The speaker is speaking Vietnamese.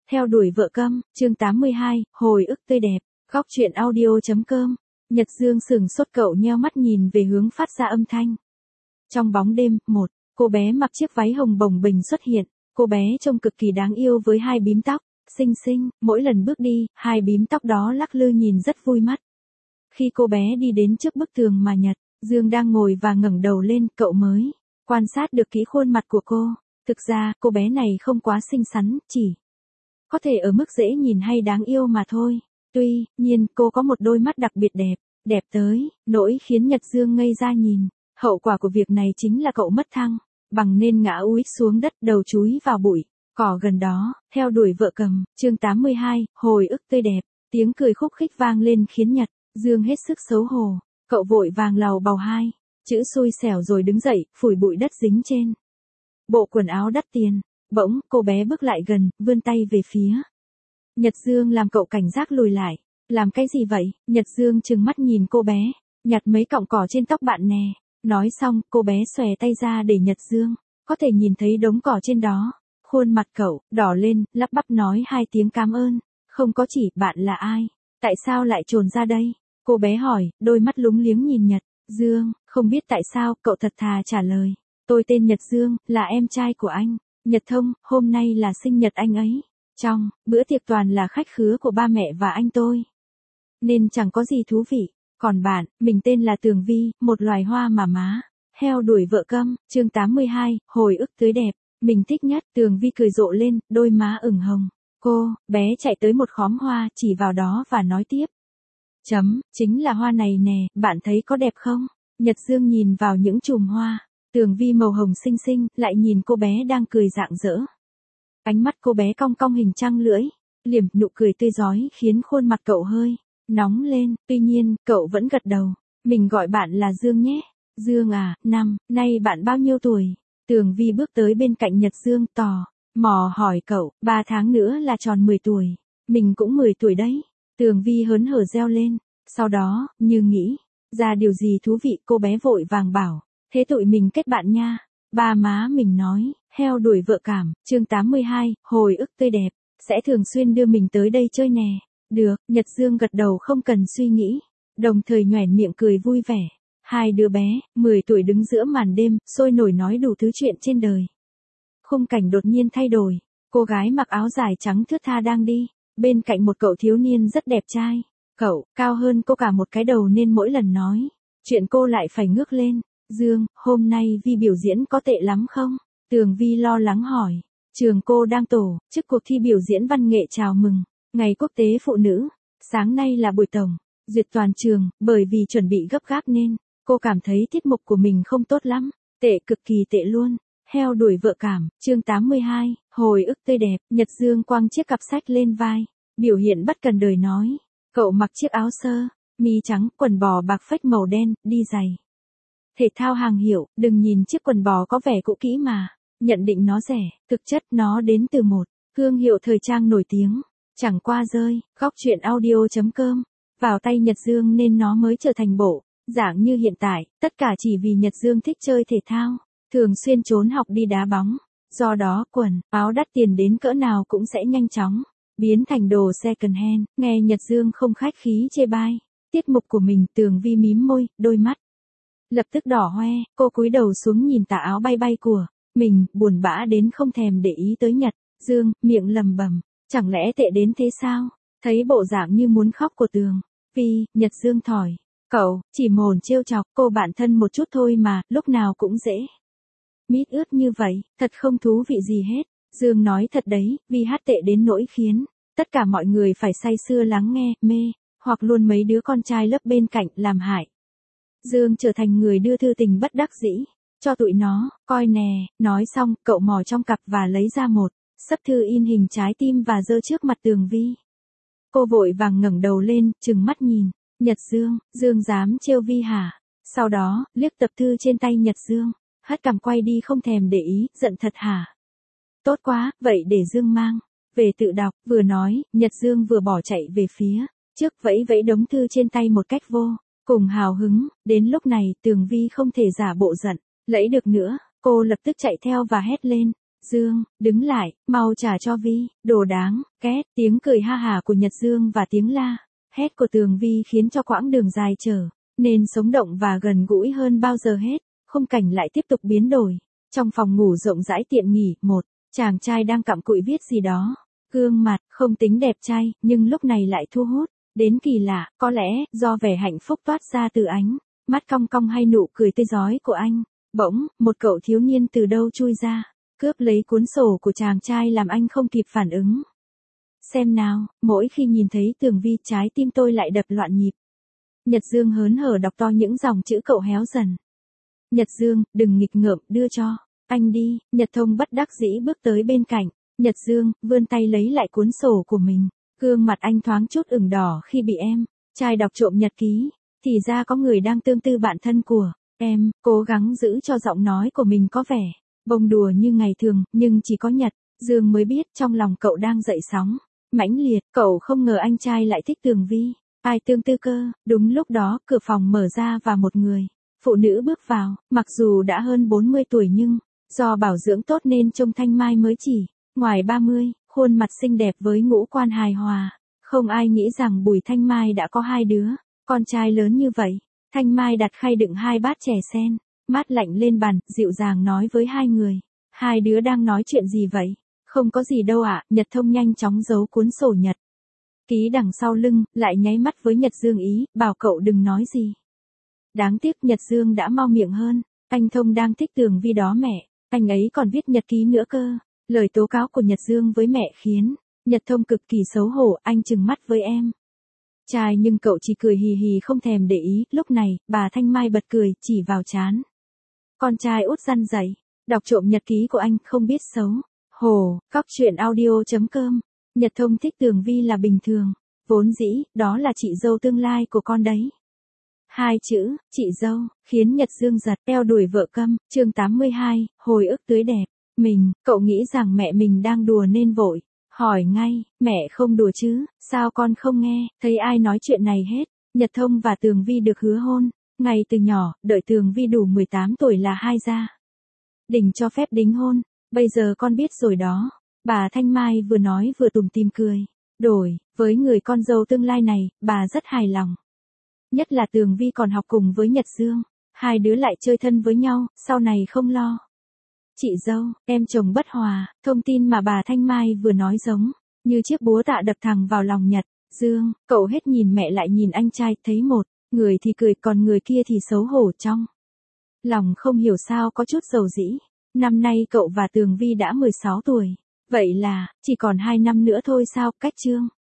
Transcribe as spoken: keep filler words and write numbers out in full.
Theo đuổi vợ câm, chương tám mươi hai, hồi ức tươi đẹp, góc truyện audio.com. Nhật Dương sừng sốt, cậu nheo mắt nhìn về hướng phát ra âm thanh. Trong bóng đêm, một cô bé mặc chiếc váy hồng bồng bềnh xuất hiện. Cô bé trông cực kỳ đáng yêu với hai bím tóc xinh xinh, mỗi lần bước đi, hai bím tóc đó lắc lư nhìn rất vui mắt. Khi cô bé đi đến trước bức tường mà Nhật Dương đang ngồi và ngẩng đầu lên, cậu mới quan sát được kỹ khuôn mặt của cô. Thực ra, cô bé này không quá xinh xắn, chỉ có thể ở mức dễ nhìn hay đáng yêu mà thôi. Tuy nhiên, cô có một đôi mắt đặc biệt đẹp, đẹp tới nỗi khiến Nhật Dương ngây ra nhìn. Hậu quả của việc này chính là cậu mất thăng bằng nên ngã úi xuống đất, đầu chúi vào bụi cỏ gần đó. Theo đuổi vợ cầm, chương tám mươi hai, hồi ức tươi đẹp. Tiếng cười khúc khích vang lên khiến Nhật Dương hết sức xấu hổ. Cậu vội vàng lầu bầu hai chữ xui xẻo rồi đứng dậy, phủi bụi đất dính trên bộ quần áo đắt tiền. Bỗng, cô bé bước lại gần, vươn tay về phía Nhật Dương, làm cậu cảnh giác lùi lại. Làm cái gì vậy? Nhật Dương trừng mắt nhìn cô bé. Nhặt mấy cọng cỏ trên tóc bạn nè. Nói xong, cô bé xòe tay ra để Nhật Dương có thể nhìn thấy đống cỏ trên đó. Khuôn mặt cậu đỏ lên, lắp bắp nói hai tiếng cảm ơn. Không có chỉ, bạn là ai? Tại sao lại trồn ra đây? Cô bé hỏi, đôi mắt lúng liếng nhìn Nhật Dương. Không biết tại sao, cậu thật thà trả lời. Tôi tên Nhật Dương, là em trai của anh. Nhật Thông, hôm nay là sinh nhật anh ấy. Trong bữa tiệc toàn là khách khứa của ba mẹ và anh tôi, nên chẳng có gì thú vị. Còn bạn, mình tên là Tường Vi, một loài hoa mà má heo đuổi vợ câm, chương tám mươi hai, hồi ức tươi đẹp. Mình thích nhất. Tường Vi cười rộ lên, đôi má ửng hồng. Cô bé chạy tới một khóm hoa, chỉ vào đó và nói tiếp. Chấm, chính là hoa này nè, bạn thấy có đẹp không? Nhật Dương nhìn vào những chùm hoa Tường Vi màu hồng xinh xinh, lại nhìn cô bé đang cười rạng rỡ. Ánh mắt cô bé cong cong hình trăng lưỡi, liềm nụ cười tươi rói khiến khuôn mặt cậu hơi nóng lên. Tuy nhiên, cậu vẫn gật đầu. Mình gọi bạn là Dương nhé. Dương à, năm nay bạn bao nhiêu tuổi? Tường Vi bước tới bên cạnh Nhật Dương, tò mò hỏi cậu. Ba tháng nữa là tròn mười tuổi. Mình cũng mười tuổi đấy. Tường Vi hớn hở reo lên. Sau đó, như nghĩ ra điều gì thú vị, cô bé vội vàng bảo. Thế tụi mình kết bạn nha. Ba má mình nói, heo đuổi vợ cảm, chương tám mươi hai, hồi ức tươi đẹp. Sẽ thường xuyên đưa mình tới đây chơi nè. Được, Nhật Dương gật đầu không cần suy nghĩ. Đồng thời nhoẻn miệng cười vui vẻ. Hai đứa bé, mười tuổi đứng giữa màn đêm, sôi nổi nói đủ thứ chuyện trên đời. Khung cảnh đột nhiên thay đổi. Cô gái mặc áo dài trắng thướt tha đang đi bên cạnh một cậu thiếu niên rất đẹp trai. Cậu cao hơn cô cả một cái đầu nên mỗi lần nói chuyện cô lại phải ngước lên. Dương, hôm nay Vi biểu diễn có tệ lắm không? Tường Vi lo lắng hỏi. Trường cô đang tổ chức cuộc thi biểu diễn văn nghệ chào mừng Ngày Quốc tế Phụ nữ. Sáng nay là buổi tổng duyệt toàn trường, bởi vì chuẩn bị gấp gáp nên cô cảm thấy tiết mục của mình không tốt lắm. Tệ, cực kỳ tệ luôn. Heo đuổi vợ cảm, chương tám mươi hai, hồi ức tươi đẹp. Nhật Dương quăng chiếc cặp sách lên vai, biểu hiện bất cần đời nói. Cậu mặc chiếc áo sơ mi trắng, quần bò bạc phách màu đen, đi giày thể thao hàng hiệu. Đừng nhìn chiếc quần bò có vẻ cũ kỹ mà nhận định nó rẻ, thực chất nó đến từ một thương hiệu thời trang nổi tiếng. Chẳng qua rơi góc truyện audio.com vào tay Nhật Dương nên nó mới trở thành bộ dạng như hiện tại. Tất cả chỉ vì Nhật Dương thích chơi thể thao, thường xuyên trốn học đi đá bóng. Do đó quần áo đắt tiền đến cỡ nào cũng sẽ nhanh chóng biến thành đồ second hand. Nghe Nhật Dương không khách khí chê bai tiết mục của mình, Tường Vi mím môi, đôi mắt lập tức đỏ hoe. Cô cúi đầu xuống nhìn tà áo bay bay của mình, buồn bã đến không thèm để ý tới Nhật Dương, miệng lầm bầm. Chẳng lẽ tệ đến thế sao? Thấy bộ dạng như muốn khóc của Tường Vi, Nhật Dương thỏi. Cậu chỉ mồn trêu chọc cô bạn thân một chút thôi mà, lúc nào cũng dễ mít ướt như vậy, thật không thú vị gì hết. Dương nói thật đấy, Vi hát tệ đến nỗi khiến tất cả mọi người phải say sưa lắng nghe, mê, hoặc luôn mấy đứa con trai lớp bên cạnh làm hại. Dương trở thành người đưa thư tình bất đắc dĩ cho tụi nó, coi nè. Nói xong, cậu mò trong cặp và lấy ra một sấp thư in hình trái tim và giơ trước mặt Tường Vi. Cô vội vàng ngẩng đầu lên, trừng mắt nhìn Nhật Dương. Dương dám trêu Vi hả? Sau đó, liếc tập thư trên tay Nhật Dương, hất cằm quay đi không thèm để ý. Giận thật hả? Tốt quá, vậy để Dương mang về tự đọc. Vừa nói, Nhật Dương vừa bỏ chạy về phía trước, vẫy vẫy đống thư trên tay một cách vô cùng hào hứng. Đến lúc này, Tường Vi không thể giả bộ giận lẫy được nữa. Cô lập tức chạy theo và hét lên. Dương, đứng lại, mau trả cho Vi, đồ đáng, két, tiếng cười ha hả của Nhật Dương và tiếng la, hét của Tường Vi khiến cho quãng đường dài trở nên sống động và gần gũi hơn bao giờ hết, khung cảnh lại tiếp tục biến đổi. Trong phòng ngủ rộng rãi tiện nghỉ, một chàng trai đang cặm cụi viết gì đó, gương mặt không tính đẹp trai, nhưng lúc này lại thu hút đến kỳ lạ, có lẽ do vẻ hạnh phúc toát ra từ ánh mắt cong cong hay nụ cười tươi rói của anh. Bỗng, một cậu thiếu niên từ đâu chui ra, cướp lấy cuốn sổ của chàng trai làm anh không kịp phản ứng. Xem nào, mỗi khi nhìn thấy Tường Vi trái tim tôi lại đập loạn nhịp. Nhật Dương hớn hở đọc to những dòng chữ cậu héo dần. Nhật Dương, đừng nghịch ngợm, đưa cho anh đi. Nhật Thông bất đắc dĩ bước tới bên cạnh. Nhật Dương, vươn tay lấy lại cuốn sổ của mình. Gương mặt anh thoáng chút ửng đỏ khi bị em trai đọc trộm nhật ký. Thì ra có người đang tương tư bạn thân của em, cố gắng giữ cho giọng nói của mình có vẻ bông đùa như ngày thường, nhưng chỉ có Nhật Dương mới biết trong lòng cậu đang dậy sóng mãnh liệt. Cậu không ngờ anh trai lại thích Tường Vi. Ai tương tư cơ? Đúng lúc đó, cửa phòng mở ra và một người phụ nữ bước vào, mặc dù đã hơn bốn mươi tuổi nhưng do bảo dưỡng tốt nên trông thanh mai mới chỉ ngoài ba mươi, khuôn mặt xinh đẹp với ngũ quan hài hòa. Không ai nghĩ rằng Bùi Thanh Mai đã có hai đứa con trai lớn như vậy. Thanh Mai đặt khay đựng hai bát chè sen mát lạnh lên bàn, dịu dàng nói với hai người. Hai đứa đang nói chuyện gì vậy? Không có gì đâu ạ. Nhật Thông nhanh chóng giấu cuốn sổ nhật ký đằng sau lưng, lại nháy mắt với Nhật Dương ý, bảo cậu đừng nói gì. Đáng tiếc Nhật Dương đã mau miệng hơn. Anh Thông đang thích Tường Vi đó mẹ. Anh ấy còn viết nhật ký nữa cơ. Lời tố cáo của Nhật Dương với mẹ khiến Nhật Thông cực kỳ xấu hổ. Anh trừng mắt với em trai nhưng cậu chỉ cười hì hì không thèm để ý. Lúc này, bà Thanh Mai bật cười, chỉ vào trán con trai út răn dậy. Đọc trộm nhật ký của anh, không biết xấu hổ. Cóc truyện audio chấm com. Nhật Thông thích Tường Vi là bình thường. Vốn dĩ, đó là chị dâu tương lai của con đấy. Hai chữ, chị dâu, khiến Nhật Dương giật eo đuổi vợ câm. Chương tám mươi hai, hồi ức tươi đẹp. Mình, cậu nghĩ rằng mẹ mình đang đùa nên vội hỏi ngay, mẹ không đùa chứ, sao con không nghe, thấy ai nói chuyện này hết. Nhật Thông và Tường Vi được hứa hôn ngay từ nhỏ, đợi Tường Vi đủ mười tám tuổi là hai gia đình cho phép đính hôn. Bây giờ con biết rồi đó. Bà Thanh Mai vừa nói vừa tủm tỉm cười. Đổi, với người con dâu tương lai này, bà rất hài lòng. Nhất là Tường Vi còn học cùng với Nhật Dương. Hai đứa lại chơi thân với nhau, sau này không lo. Chị dâu, em chồng bất hòa. Thông tin mà bà Thanh Mai vừa nói giống như chiếc búa tạ đập thẳng vào lòng Nhật Dương. Cậu hết nhìn mẹ lại nhìn anh trai, thấy một người thì cười còn người kia thì xấu hổ trong lòng không hiểu sao có chút dầu dĩ. Năm nay cậu và Tường Vi đã mười sáu tuổi. Vậy là, chỉ còn hai năm nữa thôi sao? Cách chương